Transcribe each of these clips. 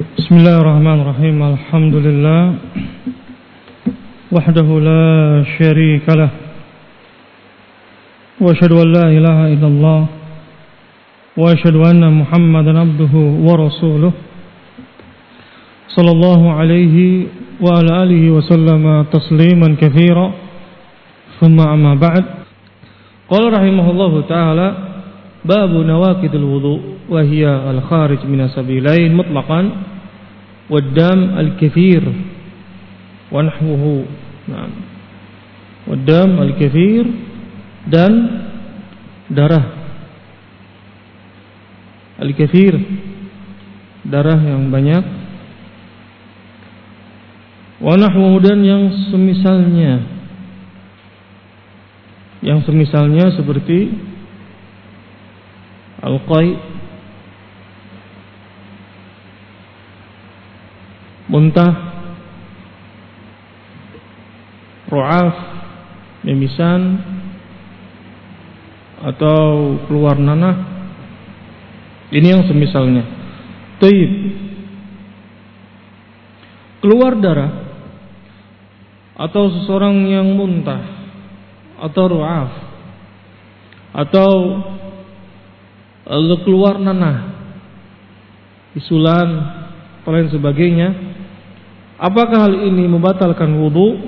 Bismillahirrahmanirrahim. Alhamdulillah wahdahu la syarika lah wa asyhadu an la ilaha illallah wa asyhadu anna Muhammadan abduhu wa rasuluh sallallahu alaihi wa ala alihi wa sallama tasliman katsira. Thumma amma ba'd. Qala rahimahullahu ta'ala babu nawaqidil wudu wa hiya al-kharij min as-sabilain mutlaqan waddam al-kathir wa nahwuhu. Naam. Waddam al-kathir dan darah al-kathir, darah yang banyak, wa nahwuhu dan yang semisalnya seperti al-qai, muntah, ru'af, mimisan, atau keluar nanah. Ini yang semisalnya. Taib, keluar darah atau seseorang yang muntah atau ru'af atau keluar nanah, bisulan atau lain sebagainya, apakah hal ini membatalkan wudu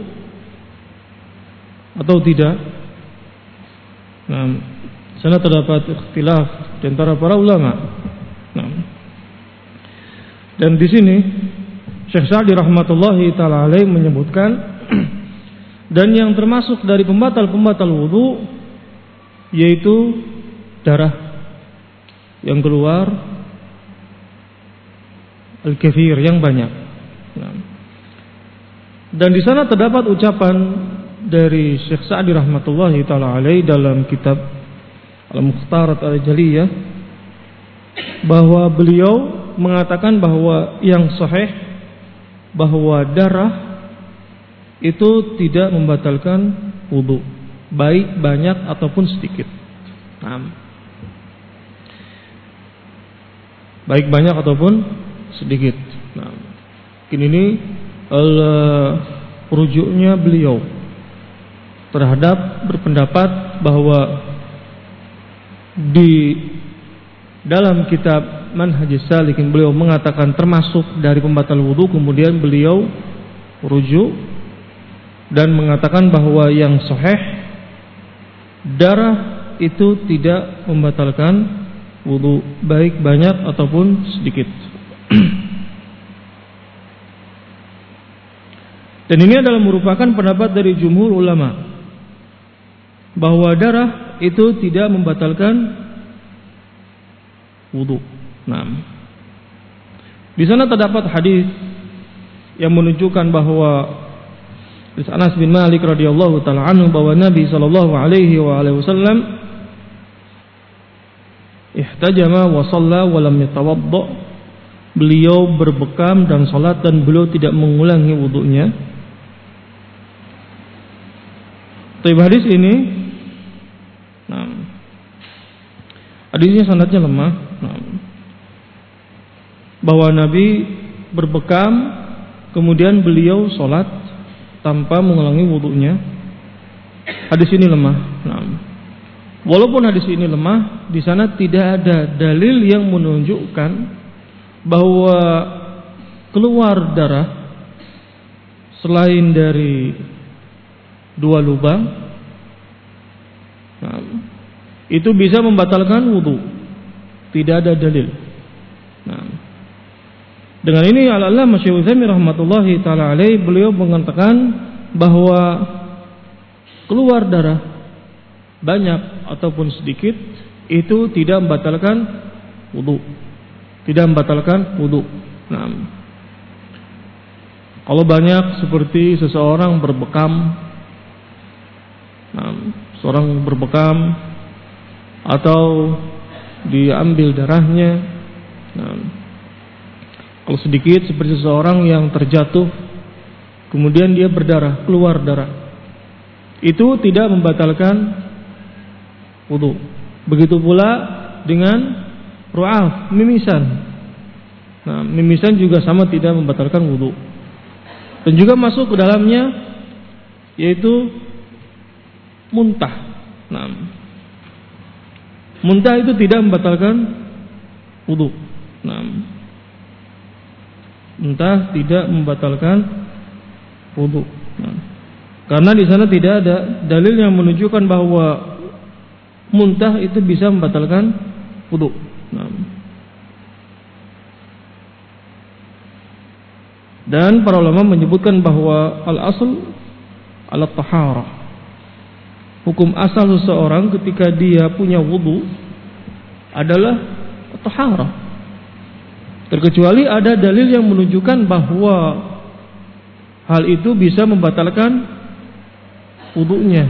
atau tidak? Nah, sana terdapat ikhtilaf di antara para ulama. Nah, dan di sini Syekh Sa'di rahmatullahi taala alaih menyebutkan dan yang termasuk dari pembatal wudu yaitu darah yang keluar al-kathir, yang banyak. Nah, dan di sana terdapat ucapan dari Syekh Sa'di rahmatullahi taala alaih dalam kitab Al-Mukhtarat Al-Jaliyah, bahwa beliau mengatakan bahwa yang sahih bahwa darah itu tidak membatalkan wudu, baik banyak ataupun sedikit. Nah, baik banyak ataupun sedikit. Nah, ini rujuknya beliau terhadap berpendapat bahwa di dalam kitab Manhajus Salikin beliau mengatakan termasuk dari pembatal wudu, kemudian beliau rujuk dan mengatakan bahwa yang sahih darah itu tidak membatalkan wudu, baik banyak ataupun sedikit. Dan ini adalah merupakan pendapat dari jumhur ulama bahwa darah itu tidak membatalkan wudu. Nah, di sana terdapat hadis yang menunjukkan bahwa Anas bin Malik radhiyallahu taala anhu bahwa Nabi sallallahu alaihi wasallam ihtajama wa shalla wa lam yatawadda. Beliau berbekam dan salat dan beliau tidak mengulangi wudunya. Tapi hadis ini, nah, hadisnya sanadnya lemah. Nah, bahwa Nabi berbekam kemudian beliau salat tanpa mengulangi wudunya. Hadis ini lemah. Nah, walaupun hadis ini lemah, di sana tidak ada dalil yang menunjukkan bahwa keluar darah selain dari dua lubang, nah, itu bisa membatalkan wudu. Tidak ada dalil. Nah, dengan ini Al-Allamah Syekh Utsaimin rahmatullahi taala alaih beliau mengatakan bahwa keluar darah banyak ataupun sedikit itu tidak membatalkan wudu. Tidak membatalkan wudu. Nah, kalau banyak seperti seseorang berbekam, nah, seorang berbekam atau diambil darahnya. Nah, kalau sedikit seperti seseorang yang terjatuh kemudian dia berdarah, keluar darah, itu tidak membatalkan wudu. Begitu pula dengan ru'af, mimisan. Nah, mimisan juga sama tidak membatalkan wudu. Dan juga masuk ke dalamnya yaitu muntah. Nah, muntah itu tidak membatalkan wudu. Nah, muntah tidak membatalkan wudu. Nah, karena di sana tidak ada dalil yang menunjukkan bahwa muntah itu bisa membatalkan wudu. Nah, dan para ulama menyebutkan bahwa al-asl al-taharah. Hukum asal seseorang ketika dia punya wudu adalah taharah. Terkecuali ada dalil yang menunjukkan bahwa hal itu bisa membatalkan wudunya.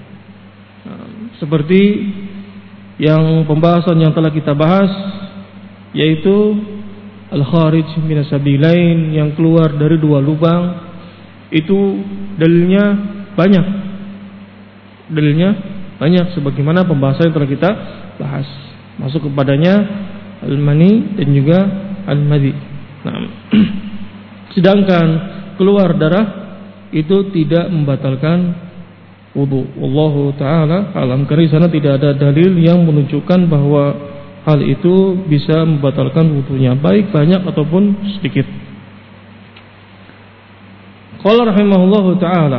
Seperti yang pembahasan yang telah kita bahas, yaitu al-kharij minas sabilain, yang keluar dari dua lubang. Itu dalilnya banyak. Dalilnya banyak sebagaimana pembahasan yang telah kita bahas. Masuk kepadanya al-mani dan juga al-madhi. Nah, sedangkan keluar darah itu tidak membatalkan wudu. Wallahu taala alam. Karena di sana tidak ada dalil yang menunjukkan bahwa hal itu bisa membatalkan wudunya, baik banyak ataupun sedikit. Qala rahimahullahu taala,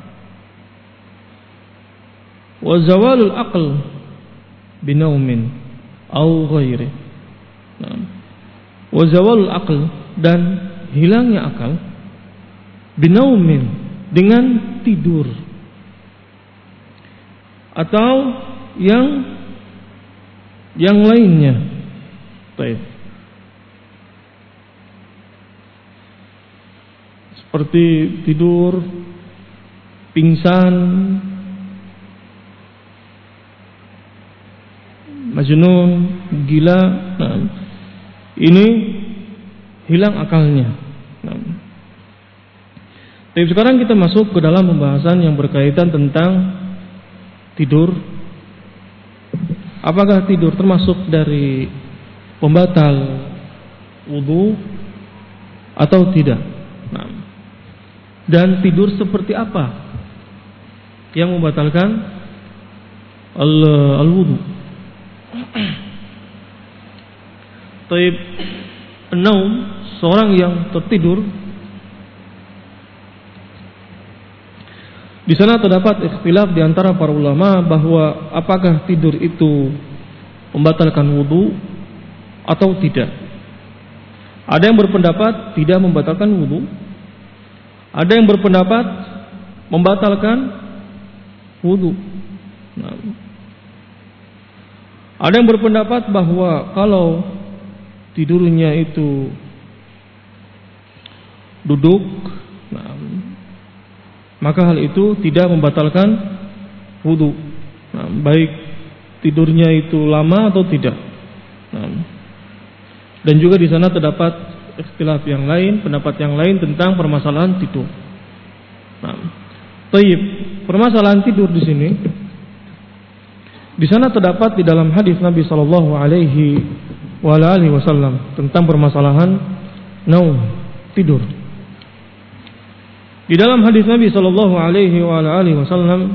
wa zawalul aql binaumin aw ghairi. Nah, wa zawalul aql, dan hilangnya akal, binaumin, dengan tidur atau yang lainnya. Baik. Seperti tidur, pingsan, majnun, gila. Nah, ini hilang akalnya. Nah, tapi sekarang kita masuk ke dalam pembahasan yang berkaitan tentang tidur. Apakah tidur termasuk dari pembatal wudu atau tidak? Nah, dan tidur seperti apa yang membatalkan al-wudu? Taib an-naum, seorang yang tertidur. Di sana terdapat ikhtilaf di antara para ulama bahwa apakah tidur itu membatalkan wudu atau tidak. Ada yang berpendapat tidak membatalkan wudu. Ada yang berpendapat membatalkan wudu. Nah, ada yang berpendapat bahwa kalau tidurnya itu duduk, maka hal itu tidak membatalkan wudu. Nah, baik tidurnya itu lama atau tidak. Nah, dan juga di sana terdapat ikhtilaf yang lain, pendapat yang lain tentang permasalahan tidur. Nah, taib, permasalahan tidur di sini. Di sana terdapat di dalam hadis Nabi sallallahu alaihi wasallam tentang permasalahan naum, tidur. Di dalam hadis Nabi sallallahu alaihi wasallam,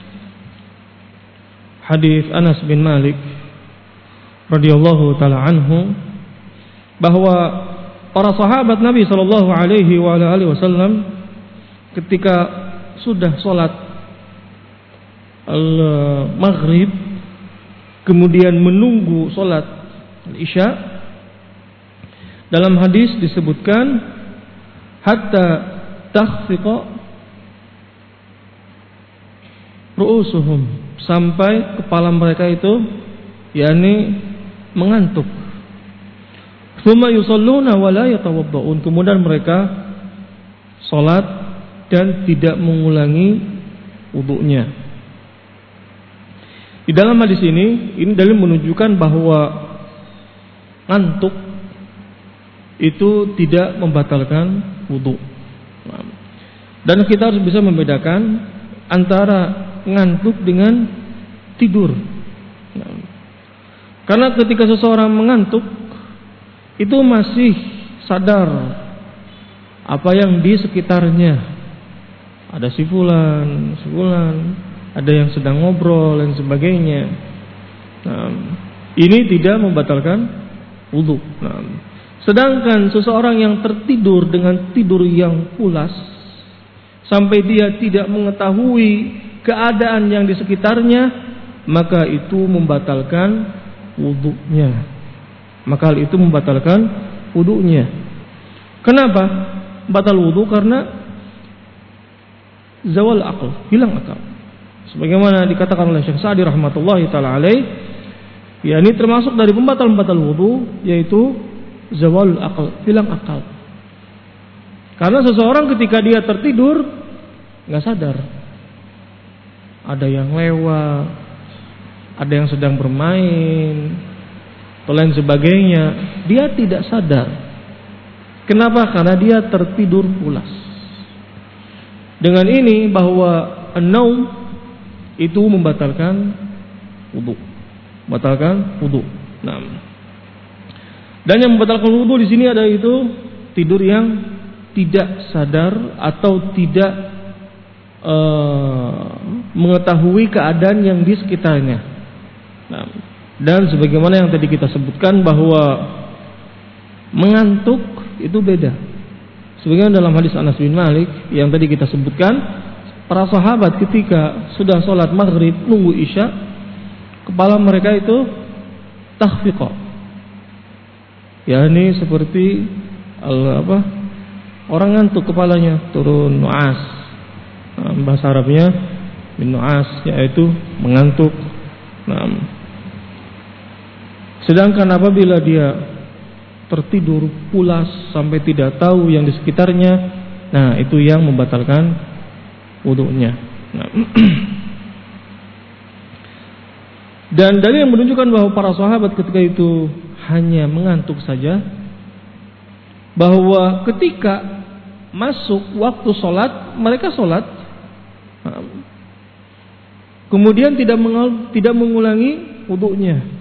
hadis Anas bin Malik radhiyallahu taala anhu, bahwa para sahabat Nabi sallallahu alaihi wasallam ketika sudah salat al-maghrib, kemudian menunggu salat al-isya, dalam hadis disebutkan hatta takhfiqa ru'usuhum, sampai kepala mereka itu yakni mengantuk. Tsumma yusalluna wa la yatawadda'un, kemudian mereka salat dan tidak mengulangi wudunya. Di dalam hadis ini dalil menunjukkan bahwa ngantuk itu tidak membatalkan wudu. Dan kita harus bisa membedakan antara ngantuk dengan tidur. Karena ketika seseorang mengantuk, itu masih sadar apa yang di sekitarnya. Ada si fulan, ada yang sedang ngobrol dan sebagainya. Nah, ini tidak membatalkan wudu. Nah, sedangkan seseorang yang tertidur dengan tidur yang pulas sampai dia tidak mengetahui keadaan yang di sekitarnya, maka itu membatalkan wudunya. Maka hal itu membatalkan wudunya. Kenapa batal wudu? Karena zawal akal, hilang akal. Sebagaimana dikatakan oleh Syekh Sa'di rahmatullahi taala alaih, ya ini termasuk dari pembatal-pembatal wudu, yaitu zawal akal, hilang akal. Karena seseorang ketika dia tertidur nggak sadar, ada yang lewat, ada yang sedang bermain, atau lain sebagainya, dia tidak sadar. Kenapa? Karena dia tertidur pulas. Dengan ini bahwa an-naum itu membatalkan wudu, membatalkan wudu. Nah, dan yang membatalkan wudu di sini ada itu tidur yang tidak sadar atau tidak mengetahui keadaan yang di sekitarnya. Nah, dan sebagaimana yang tadi kita sebutkan bahwa mengantuk itu beda. Sebagaimana dalam hadis Anas bin Malik yang tadi kita sebutkan, para sahabat ketika sudah sholat maghrib nunggu isya, kepala mereka itu takhfiqa. Ya, ini seperti orang ngantuk kepalanya, turun nu'as. Bahasa Arabnya min nu'as, yaitu mengantuk. Sedangkan apabila dia tertidur pulas sampai tidak tahu yang di sekitarnya, nah itu yang membatalkan wudunya. Dan dalil yang menunjukkan bahwa para sahabat ketika itu hanya mengantuk saja, bahwa ketika masuk waktu sholat, mereka sholat, kemudian tidak mengulangi wudunya.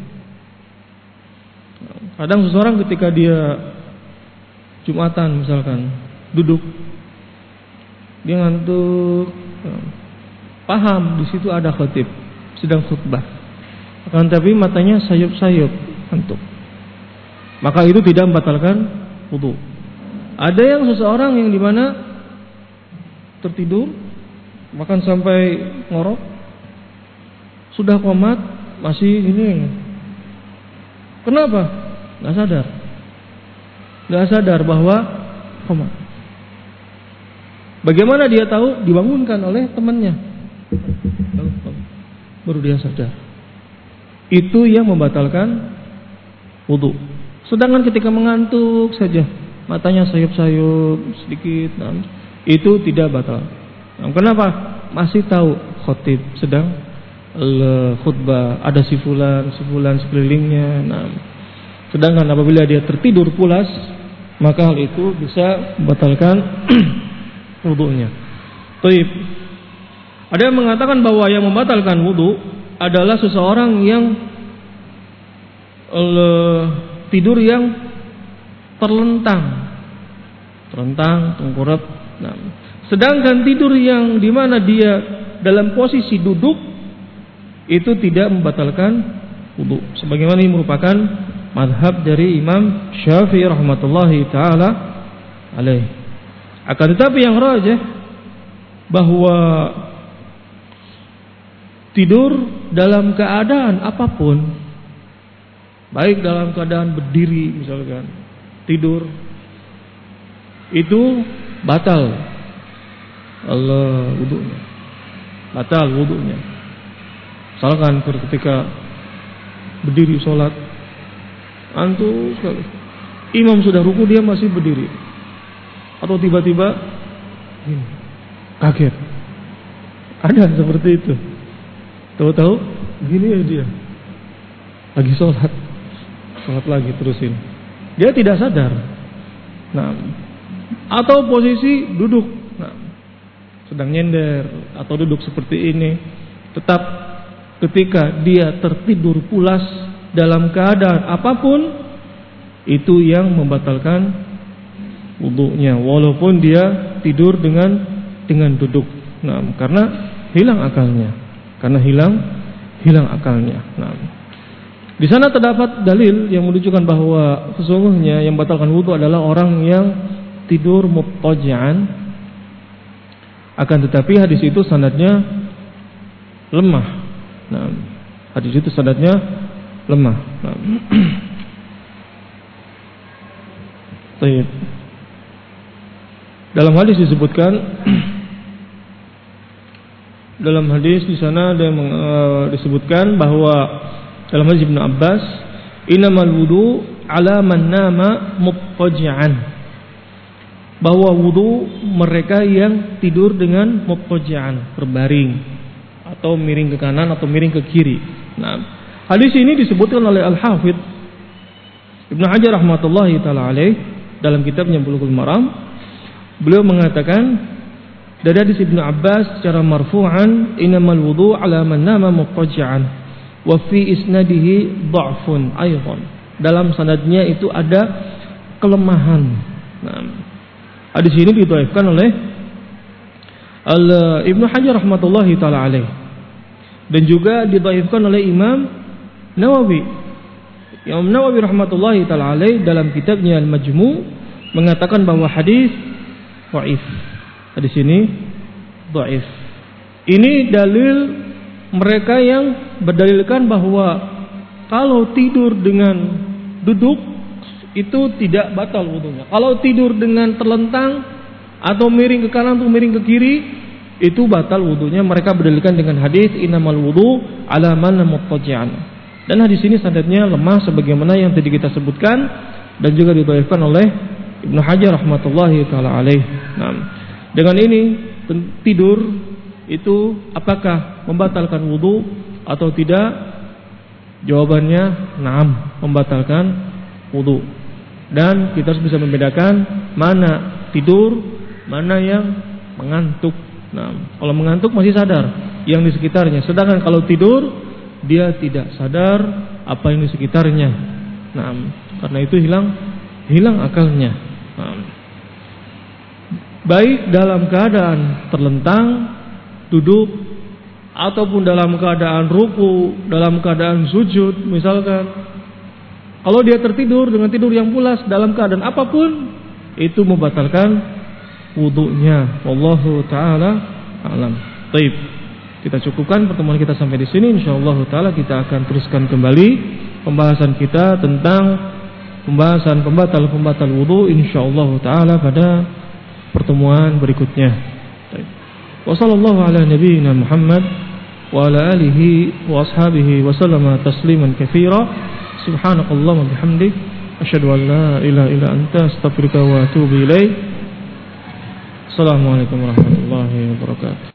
Kadang seseorang ketika dia Jumatan misalkan duduk, dia ngantuk, paham di situ ada khatib sedang khutbah, akan tapi matanya sayup-sayup ngantuk, maka itu tidak membatalkan wudu. Ada yang seseorang yang dimana tertidur makan sampai ngorok, sudah qomat masih ini. Kenapa? Nggak sadar bahwa qomat. Bagaimana dia tahu? Dibangunkan oleh temannya, baru dia sadar. Itu yang membatalkan wudu. Sedangkan ketika mengantuk saja, matanya sayup-sayup sedikit, itu tidak batal. Kenapa? Masih tahu khatib sedang khutbah, ada si fulan sekelilingnya. Sedangkan apabila dia tertidur pulas, maka hal itu bisa membatalkan wudunya. Baik. Ada yang mengatakan bahwa yang membatalkan wudu adalah seseorang yang tidur yang terlentang, tengkurap. Sedangkan tidur yang di mana dia dalam posisi duduk itu tidak membatalkan wudu. Sebagaimana ini merupakan madhab dari Imam Syafi'i rahmatullahi ta'ala alaih. Akan tetapi yang rajih bahwa tidur dalam keadaan apapun, baik dalam keadaan berdiri misalkan, tidur itu batal wudunya. Batal wudunya. Misalkan ketika berdiri sholat, antuk sekali, imam sudah ruku dia masih berdiri, atau tiba-tiba kaget. Ada seperti itu. Tahu-tahu begini ya dia lagi sholat lagi terusin, dia tidak sadar. Atau posisi duduk, sedang nyender atau duduk seperti ini, tetap ketika dia tertidur pulas dalam keadaan apapun, itu yang membatalkan wudunya walaupun dia tidur dengan duduk. Nah, karena hilang akalnya. Hilang akalnya. Nah, di sana terdapat dalil yang menunjukkan bahwa sesungguhnya yang batalkan wudu adalah orang yang tidur muttaji'an. Akan tetapi hadis itu sanadnya lemah. Nah, hadis itu sanadnya lemah. Nah. Dalam hadis disebutkan, dalam hadis di sana ada yang disebutkan bahwa dalam hadis Ibnu Abbas, innamal wudu ala man nama muttaji'an, bahwa wudu mereka yang tidur dengan muttaji'an, berbaring atau miring ke kanan atau miring ke kiri. Nah, hadis ini disebutkan oleh Al-Hafidz Ibnu Hajar rahmatullahi taala alaih dalam kitabnya Bulughul Maram. Beliau mengatakan dari hadis Ibnu Abbas secara marfu'an, innamal wudu ala man nama muttaji'an wa fi isnadihi dha'fun aidan. Dalam sanadnya itu ada kelemahan. Nah, hadis ini didhaifkan oleh Ibnu Hajar rahmatullahi taala alaih dan juga didhaifkan oleh Imam Nawawi. Imam Nawawi rahmatullahi taala alaih dalam kitabnya Al-Majmu' mengatakan bahwa hadis dhaif. Hadis ini dhaif. Ini dalil mereka yang berdalilkan bahwa kalau tidur dengan duduk itu tidak batal wudunya. Kalau tidur dengan terlentang atau miring ke kanan atau miring ke kiri itu batal wudunya. Mereka berdalilkan dengan hadis innamal wudu ala man muttaji'an. Dan hadis ini sanadnya lemah sebagaimana yang tadi kita sebutkan dan juga didhaifkan oleh Ibnu Hajar rahmatullahi taala alaih. Nah, dengan ini tidur itu apakah membatalkan wudu atau tidak? Jawabannya na'am, membatalkan wudu. Dan kita harus bisa membedakan mana tidur, mana yang mengantuk. Nah, kalau mengantuk masih sadar yang di sekitarnya, sedangkan kalau tidur dia tidak sadar apa yang di sekitarnya. Nah, karena itu hilang akalnya. Nah, baik dalam keadaan terlentang, duduk, ataupun dalam keadaan ruku, dalam keadaan sujud, misalkan. Kalau dia tertidur dengan tidur yang pulas dalam keadaan apapun, itu membatalkan wudunya. Wallahu taala a'lam. Baik, kita cukupkan pertemuan kita sampai di sini. Insyaallah taala kita akan teruskan kembali pembahasan kita tentang pembahasan pembatal wudu insyaallah taala pada pertemuan berikutnya. Wa sallallahu ala nabiyyina Muhammad wa ala alihi wa ashabihi wa sallama tasliman katsira. Subhanakallahumma bihamdik asyhadu an la ilaha illa anta astaghfiruka wa atubu ilaik. Assalamualaikum warahmatullahi wabarakatuh.